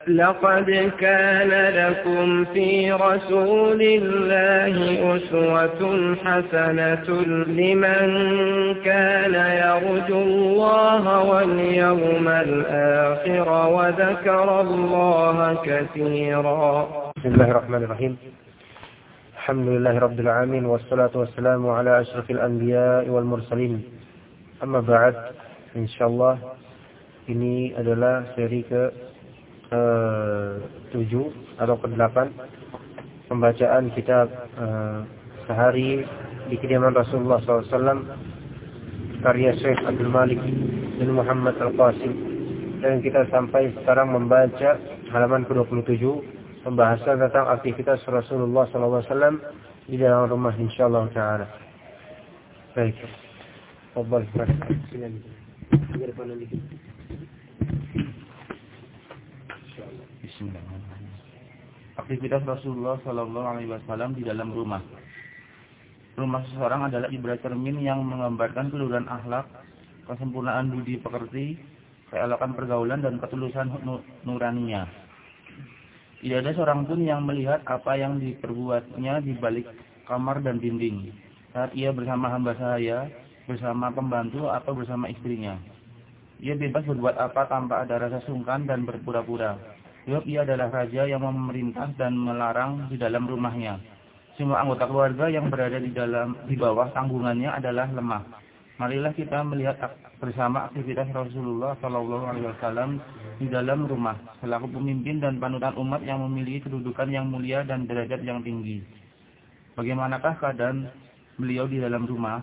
لقد كان لكم في رسول الله أسوة حسنة لمن كان يرجو الله واليوم الآخر وذكر الله كثيرا. بسم الله الرحمن الرحيم. الحمد لله رب العالمين والصلاة والسلام على أشرف الأنبياء والمرسلين. Amma ba'd, insyaallah ini adalah seri ke-7 atau ke-8 pembacaan kitab sehari di kediaman Rasulullah SAW karya Syekh Abdul Malik bin Muhammad Al-Qasim, dan kita sampai sekarang membaca halaman ke-27 pembahasan tentang aktivitas Rasulullah SAW di dalam rumah, insyaallah ta'ala. Baik. Fadhal, silakan. Bismillahirrahmanirrahim. Aktivitas Rasulullah Sallallahu Alaihi Wasallam di dalam rumah. Rumah seseorang adalah ibarat cermin yang menggambarkan keluhuran akhlak, kesempurnaan budi pekerti, keelokan pergaulan dan ketulusan nuraninya. Tidak ada seorang pun yang melihat apa yang diperbuatnya di balik kamar dan dinding, saat ia bersama hamba sahaya, bersama pembantu atau bersama istrinya. Ia bebas berbuat apa tanpa ada rasa sungkan dan berpura-pura. Sebab ia adalah raja yang memerintah dan melarang di dalam rumahnya. Semua anggota keluarga yang berada di bawah tanggungannya adalah lemah. Marilah kita melihat bersama aktivitas Rasulullah SAW di dalam rumah, selaku pemimpin dan panutan umat yang memiliki kedudukan yang mulia dan derajat yang tinggi. Bagaimanakah keadaan beliau di dalam rumah?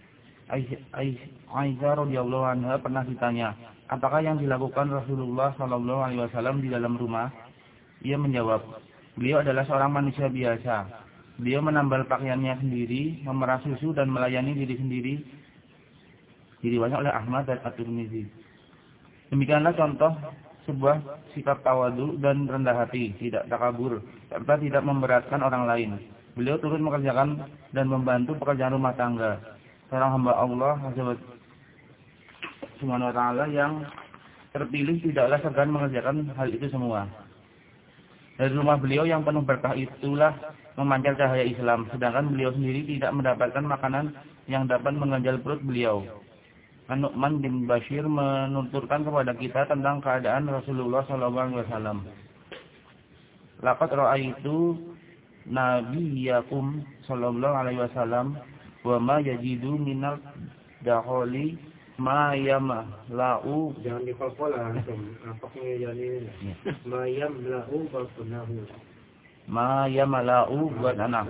Aisyah radhiyallahu anha pernah ditanya, apakah yang dilakukan Rasulullah SAW di dalam rumah? Ia menjawab, beliau adalah seorang manusia biasa. Beliau menambal pakaiannya sendiri, memerah susu dan melayani diri sendiri. Diriwayatkan oleh Ahmad dan At-Tirmidzi. Demikianlah contoh sebuah sikap tawadu dan rendah hati, tidak takabur, serta tidak memberatkan orang lain. Beliau turut mengerjakan dan membantu pekerjaan rumah tangga. Seorang hamba Allah Subhanahu wa ta'ala yang terpilih tidaklah segan mengerjakan hal itu semua. Dari rumah beliau yang penuh berkah itulah memancar cahaya Islam, sedangkan beliau sendiri tidak mendapatkan makanan yang dapat mengganjal perut beliau. An-Nu'man bin Bashir menuturkan kepada kita tentang keadaan Rasulullah SAW. Laqad ra'aitu nabiyyakum sallallahu alaihi wasallam wa ma yajidu minal dakholi ma yamla'u. Jangan dipal-pala apaknya jadi ma yamla'u batnahu. Ma yamla'u batnahu.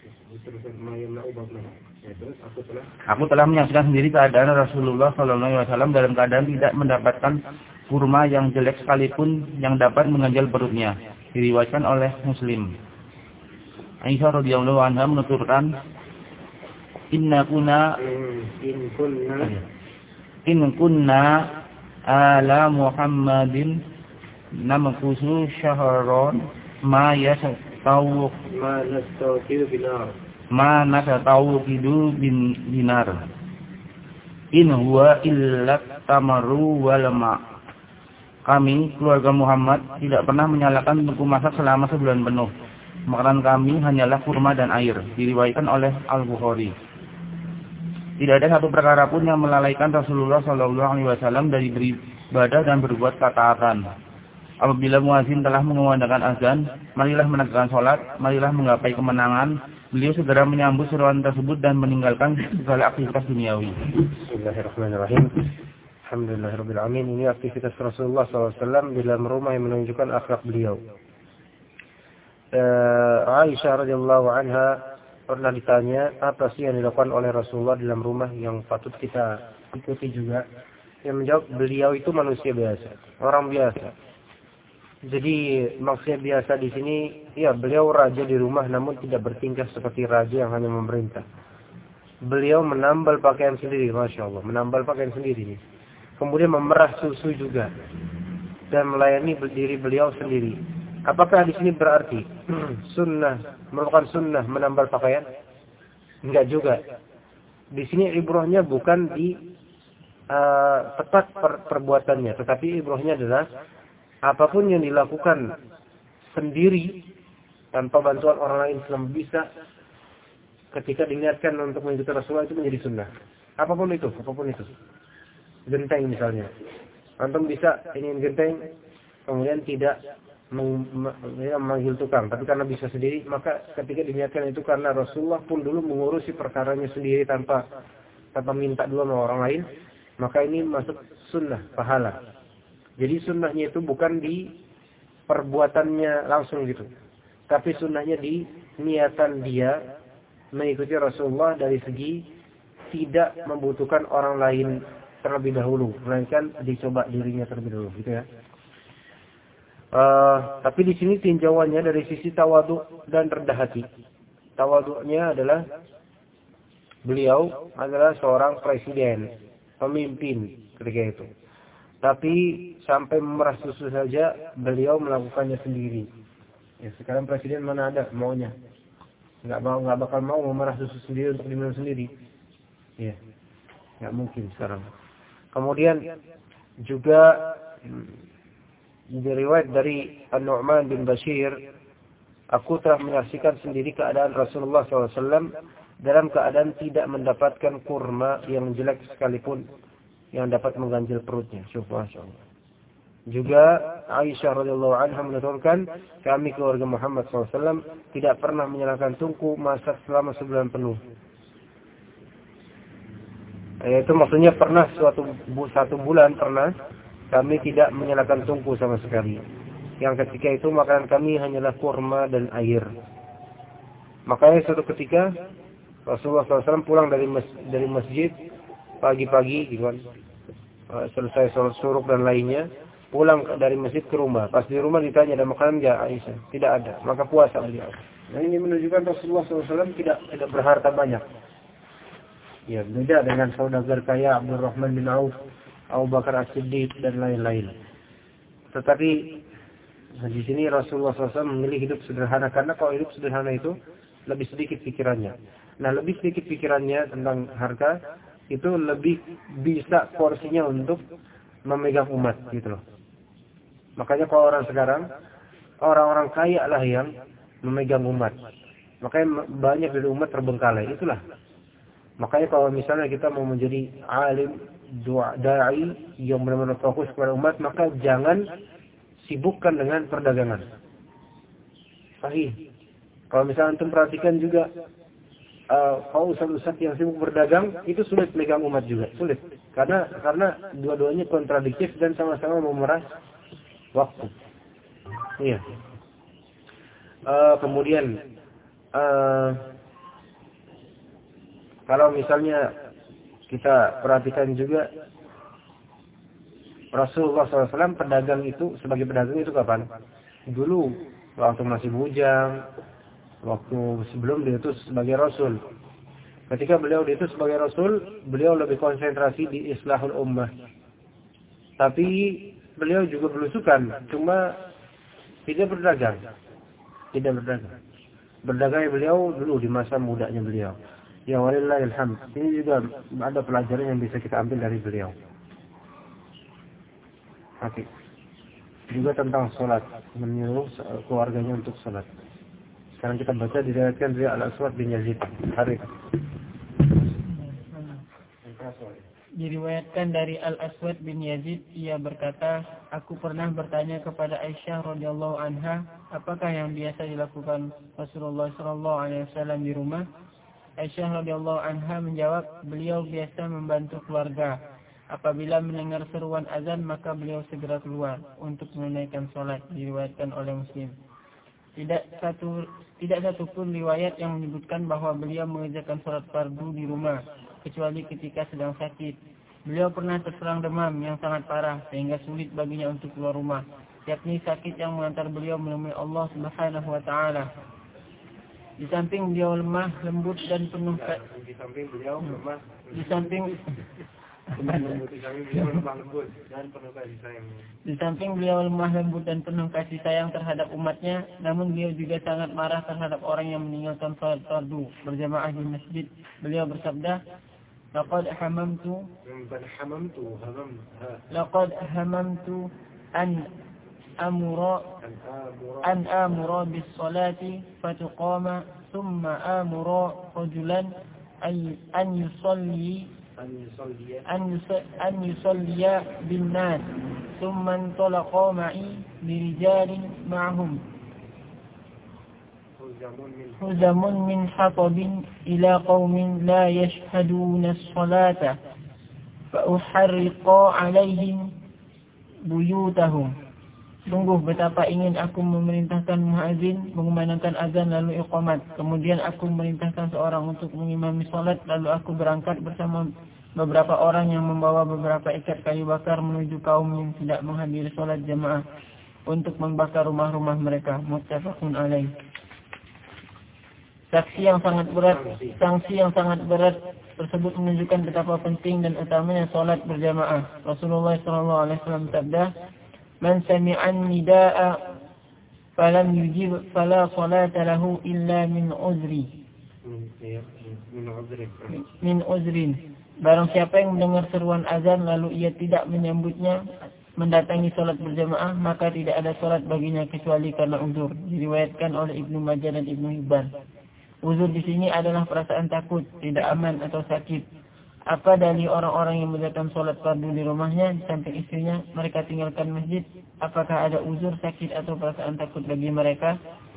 Aku telah menyaksikan sendiri keadaan Rasulullah SAW dalam keadaan tidak mendapatkan kurma yang jelek sekalipun yang dapat mengganjal perutnya. Diriwayatkan oleh Muslim. Aisyah radhiyallahu anha menuturkan, In kunna ala Muhammadin namkusu syahron ma natatawu bin dinar in huwa illa tamaru wal ma. Kami keluarga Muhammad tidak pernah menyalakan tungku masak selama sebulan penuh. Makanan kami hanyalah kurma dan air. Diriwayatkan oleh Al-Bukhari. Tidak ada satu perkara pun yang melalaikan Rasulullah SAW dari beribadah dan berbuat ketaatan. Apabila muazin telah mengumandangkan azan, marilah menegakkan sholat, marilah menggapai kemenangan. Beliau segera menyambut seruan tersebut dan meninggalkan segala aktivitas duniawi. Bismillahirrahmanirrahim. Alhamdulillahirabbil alamin. Ini aktivitas Rasulullah SAW di dalam rumah yang menunjukkan akhlak beliau. Aisyah radhiyallahu anha pernah ditanya, apa sih yang dilakukan oleh Rasulullah di dalam rumah yang patut kita ikuti juga? Yang menjawab, beliau itu manusia biasa, orang biasa. Jadi maksudnya biasa di sini, ya beliau raja di rumah, namun tidak bertingkah seperti raja yang hanya memerintah. Beliau menambal pakaian sendiri, masya Allah, menambal pakaian sendiri nih. Kemudian memerah susu juga dan melayani diri beliau sendiri. Apakah di sini berarti sunnah, merupakan sunnah menambal pakaian? Enggak juga. Di sini ibrahnya bukan di tepat perbuatannya, tetapi ibrahnya adalah apapun yang dilakukan sendiri tanpa bantuan orang lain selama bisa, ketika diniatkan untuk mengikuti Rasulullah itu menjadi sunnah. Apapun itu. Genteng misalnya, antum bisa ingin genteng, kemudian tidak memanggil tukang, tapi karena bisa sendiri, maka ketika diniatkan itu karena Rasulullah pun dulu mengurusi perkaranya sendiri tanpa minta dulu sama orang lain, maka ini masuk sunnah, pahala. Jadi sunnahnya itu bukan di perbuatannya langsung gitu, tapi sunnahnya di niatan dia mengikuti Rasulullah dari segi tidak membutuhkan orang lain terlebih dahulu, melainkan dicoba dirinya terlebih dahulu, gitu ya. Tapi di sini tinjauannya dari sisi tawadhu dan rendah hati. Tawadhunya adalah beliau adalah seorang presiden, pemimpin ketika itu. Tapi sampai memerah susu saja beliau melakukannya sendiri. Ya, sekarang presiden mana ada maunya? Nggak bakal mau memerah susu sendiri untuk diminum sendiri. Ya, nggak mungkin sekarang. Kemudian juga diriwayat dari An-Nu'man bin Bashir, aku telah menyaksikan sendiri keadaan Rasulullah SAW dalam keadaan tidak mendapatkan kurma yang jelek sekalipun yang dapat mengganjil perutnya. Masya Allah. Juga Aisyah radhiyallahu anha menuturkan, kami keluarga Muhammad SAW tidak pernah menyalakan tungku masak selama sebulan penuh. Itu maksudnya pernah satu bulan pernah kami tidak menyalakan tungku sama sekali. Yang ketika itu makanan kami hanyalah kurma dan air. Makanya suatu ketika Rasulullah SAW pulang dari masjid pagi-pagi, gitu kan, selesai sholat syuruk dan lainnya, pulang dari masjid ke rumah. Pas di rumah ditanya, ada makanan enggak, Aisyah? Tidak ada. Maka puasa beliau. Nah, ini menunjukkan Rasulullah SAW tidak berharta banyak. Ya, beda dengan saudagar kaya Abdurrahman bin Auf, Abu Bakar As-Siddiq dan lain-lain. Tetapi di sini Rasulullah SAW memilih hidup sederhana, karena kalau hidup sederhana itu lebih sedikit pikirannya. Nah, lebih sedikit pikirannya tentang harta itu lebih bisa porsinya untuk memegang umat, gitu loh. Makanya kalau orang sekarang, orang-orang kaya lah yang memegang umat. Makanya banyak dari umat terbengkalai, itulah. Makanya kalau misalnya kita mau menjadi alim, da'i yang benar-benar fokus kepada umat, maka jangan sibukkan dengan perdagangan. Sahih. Kalau misalnya antum perhatikan juga, kalau ustaz-ustaz yang sibuk berdagang, itu sulit memegang umat juga, sulit. Karena dua-duanya kontradiktif dan sama-sama memeras waktu. Iya. Kemudian, kalau misalnya kita perhatikan juga, Rasulullah SAW pedagang itu, sebagai pedagang itu kapan? Dulu, waktu masih bujang, waktu sebelum diutus sebagai Rasul. Ketika beliau diutus sebagai Rasul, beliau lebih konsentrasi di islahul ummah. Tapi beliau juga belusukan, cuma tidak berdagang. Berdagangnya beliau dulu di masa mudanya beliau. Ya walillahil hamd. Ini juga ada pelajaran yang bisa kita ambil dari beliau. Oke. Juga tentang sholat, menyuruh keluarganya untuk sholat. Sekarang kita baca diriwayatkan dari Al-Aswad bin Yazid. Harith. Diriwayatkan dari Al-Aswad bin Yazid, ia berkata, aku pernah bertanya kepada Aisyah radhiyallahu anha, apakah yang biasa dilakukan Rasulullah sallallahu alaihi wasallam di rumah? Aisyah radhiyallahu anha menjawab, beliau biasa membantu keluarga. Apabila mendengar seruan azan, maka beliau segera keluar untuk menunaikan salat. Diriwayatkan oleh Muslim. Tidak satu pun riwayat yang menyebutkan bahwa beliau mengerjakan salat fardu di rumah, kecuali ketika sedang sakit. Beliau pernah terserang demam yang sangat parah sehingga sulit baginya untuk keluar rumah, yakni sakit yang mengantar beliau menemui Allah Subhanahu wa taala. Di samping beliau lemah, lembut dan penuh kasih sayang terhadap umatnya, namun beliau juga sangat marah terhadap orang yang meninggalkan salat fardu berjamaah di masjid. Beliau bersabda, Laqad hamamtu an amura bis salati fatuqama thumma amura rajulan an yusalliya bin nas thumma intalaqa ma'i birijalin ma'hum huzamun min hatabin ila qaumin la yashhaduna as-salata fa uharriqa 'alaihim buyutahum. Sungguh betapa ingin aku memerintahkan muadzin mengumandangkan azan lalu iqamat. Kemudian aku memerintahkan seorang untuk mengimami salat, lalu aku berangkat bersama beberapa orang yang membawa beberapa ikat kayu bakar menuju kaum yang tidak menghadiri salat jamaah untuk membakar rumah-rumah mereka. Muttafaqun alaih. Sanksi yang sangat berat tersebut menunjukkan betapa penting dan utamanya salat berjamaah. Rasulullah SAW sabda, "Man sami'an nida'a falam yujib fala salata lahu illa min uzrin." Barang siapa yang mendengar seruan azan lalu ia tidak menyambutnya mendatangi salat berjamaah, maka tidak ada salat baginya kecuali karena uzur. Diriwayatkan oleh Ibnu Majah dan Ibnu Hibban. Uzur di sini adalah perasaan takut, tidak aman atau sakit. Apa dalil orang-orang yang mengerjakan sholat fardu di rumahnya di samping istrinya, mereka tinggalkan masjid? Apakah ada uzur, sakit atau perasaan takut bagi mereka?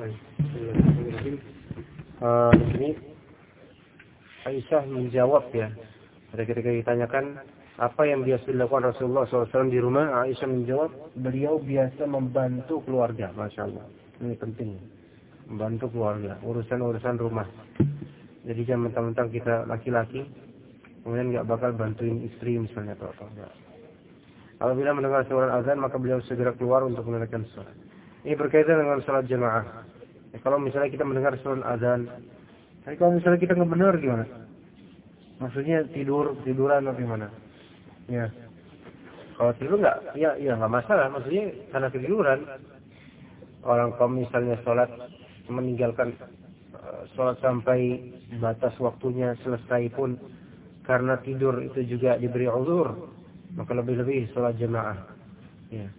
Di sini Aisyah menjawab ya. Ketika ditanyakan apa yang biasa dilakukan Rasulullah SAW di rumah, Aisyah menjawab, beliau biasa membantu keluarga. Masya Allah, ini penting. Membantu keluarga, urusan-urusan rumah. Jadi jangan mentang-mentang kita laki-laki kemudian nggak bakal bantuin istri misalnya atau apa. Enggak. Apabila mendengar suara azan maka beliau segera keluar untuk menunaikan salat. Ini berkaitan dengan salat jamaah. Kalau misalnya kita mendengar suara azan, tapi kalau misalnya kita nggak benar gimana? Maksudnya tiduran atau gimana? Ya. Kalau tidur nggak, ya nggak masalah. Maksudnya karena tiduran. Orang kalau misalnya sholat meninggalkan sholat sampai batas waktunya selesai pun karena tidur itu juga diberi uzur, maka lebih-lebih sholat jamaah. Ya.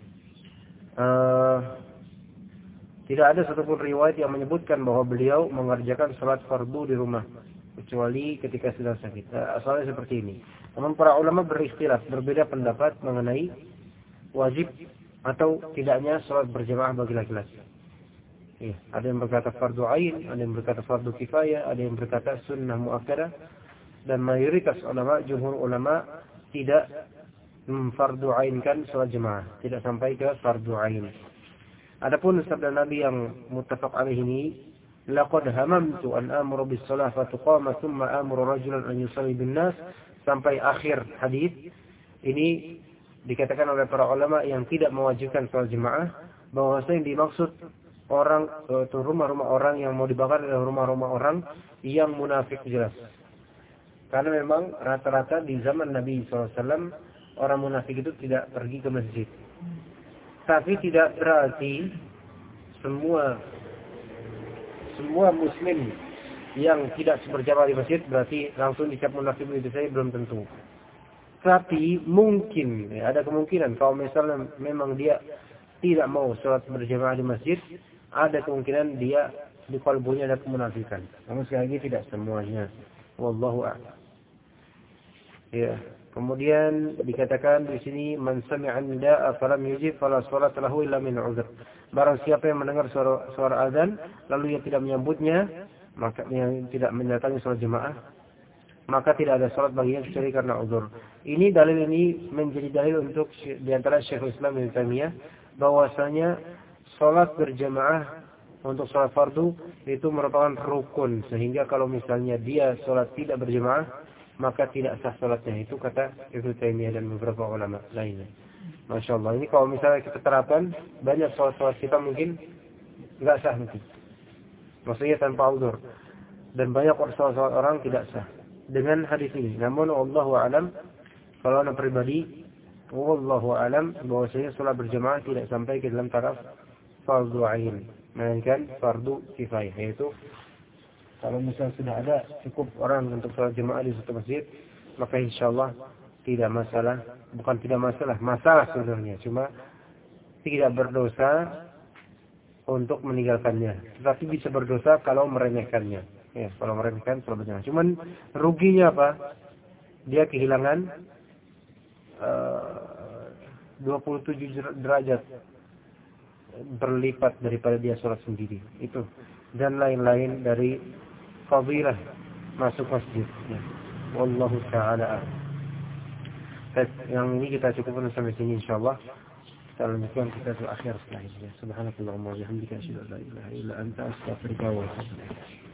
Tidak ada satupun riwayat yang menyebutkan bahwa beliau mengerjakan sholat fardu di rumah kecuali ketika sedang sakit. Asalnya seperti ini. Namun para ulama berikhtilaf, berbeda pendapat mengenai wajib atau tidaknya sholat berjamaah bagi laki-laki. Ya, ada yang berkata fardu ain, ada yang berkata fardu kifayah, ada yang berkata sunnah muakkadah, dan mayoritas ulama, jumhur ulama tidak fardu ainkan sholat jamaah, tidak sampai ke fardu ain. Adapun sabda Nabi yang muttafaq alaih ini, laqad hamamtu an amuru bis shalah fa tuqama thumma amuru rajulan an yusalli bin nas, sampai akhir hadis ini dikatakan oleh para ulama yang tidak mewajibkan sholat jamaah, bahwasanya yang dimaksud orang atau rumah-rumah orang yang mau dibakar adalah rumah-rumah orang yang munafik jelas. Karena memang rata-rata di zaman Nabi SAW orang munafik itu tidak pergi ke masjid. Tapi tidak berarti semua muslim yang tidak berjamaah di masjid berarti langsung dicap munafik itu saja, belum tentu. Tapi mungkin ada kemungkinan kalau misalnya memang dia tidak mau sholat berjamaah di masjid, ada kemungkinan dia di kalbunya ada kemunafikan. Namun sekali lagi tidak semuanya. Wallahu a'lam. Ya. Kemudian dikatakan di sini man sami'a nida'a falam yujib fala sholata lahu illa min 'udhr. Barang siapa yang mendengar suara azan lalu ia tidak menyambutnya, maka yang tidak mendatangi salat jemaah, maka tidak ada salat baginya kecuali karena uzur. Ini dalil ini menjadi dalil untuk di antara Syekhul Islam Ibnu Taimiyah bahwasanya salat berjamaah untuk salat fardu itu merupakan rukun, sehingga kalau misalnya dia salat tidak berjamaah maka tidak sah salatnya. Itu kata Ibnu Taimiyah dan beberapa ulama lainnya. Masya Allah, ini kalau misalnya kita terapkan, banyak salat-salat kita mungkin nggak sah mungkin. Maksudnya tanpa uzur. Dan banyak salat-salat orang tidak sah dengan hadis ini. Namun wallahu a'lam, kalau anak pribadi, wallahu a'lam bahwasanya salat berjamaah tidak sampai ke dalam taraf fardu ain, melainkan fardu kifayah, yaitu kalau misalnya sudah ada cukup orang untuk salat jemaah di satu masjid, maka insyaallah tidak masalah, bukan tidak masalah, masalah sebenarnya, cuma tidak berdosa untuk meninggalkannya, tetapi bisa berdosa kalau meremehkannya. Ya, kalau meremehkan sebetulnya. Cuman ruginya apa? Dia kehilangan 27 derajat berlipat daripada dia sholat sendiri. Itu dan lain-lain dari fadilah masuk masjid. Ya. Wallahu ta'ala. Yang ini kita cukupkan sampai sini insyaallah. Kita lanjutkan kita akhir setelah ini. Subhanakallahumma wa bihamdika asyhadu an la ilaha illa anta astaghfiruka wa atubu ilaik.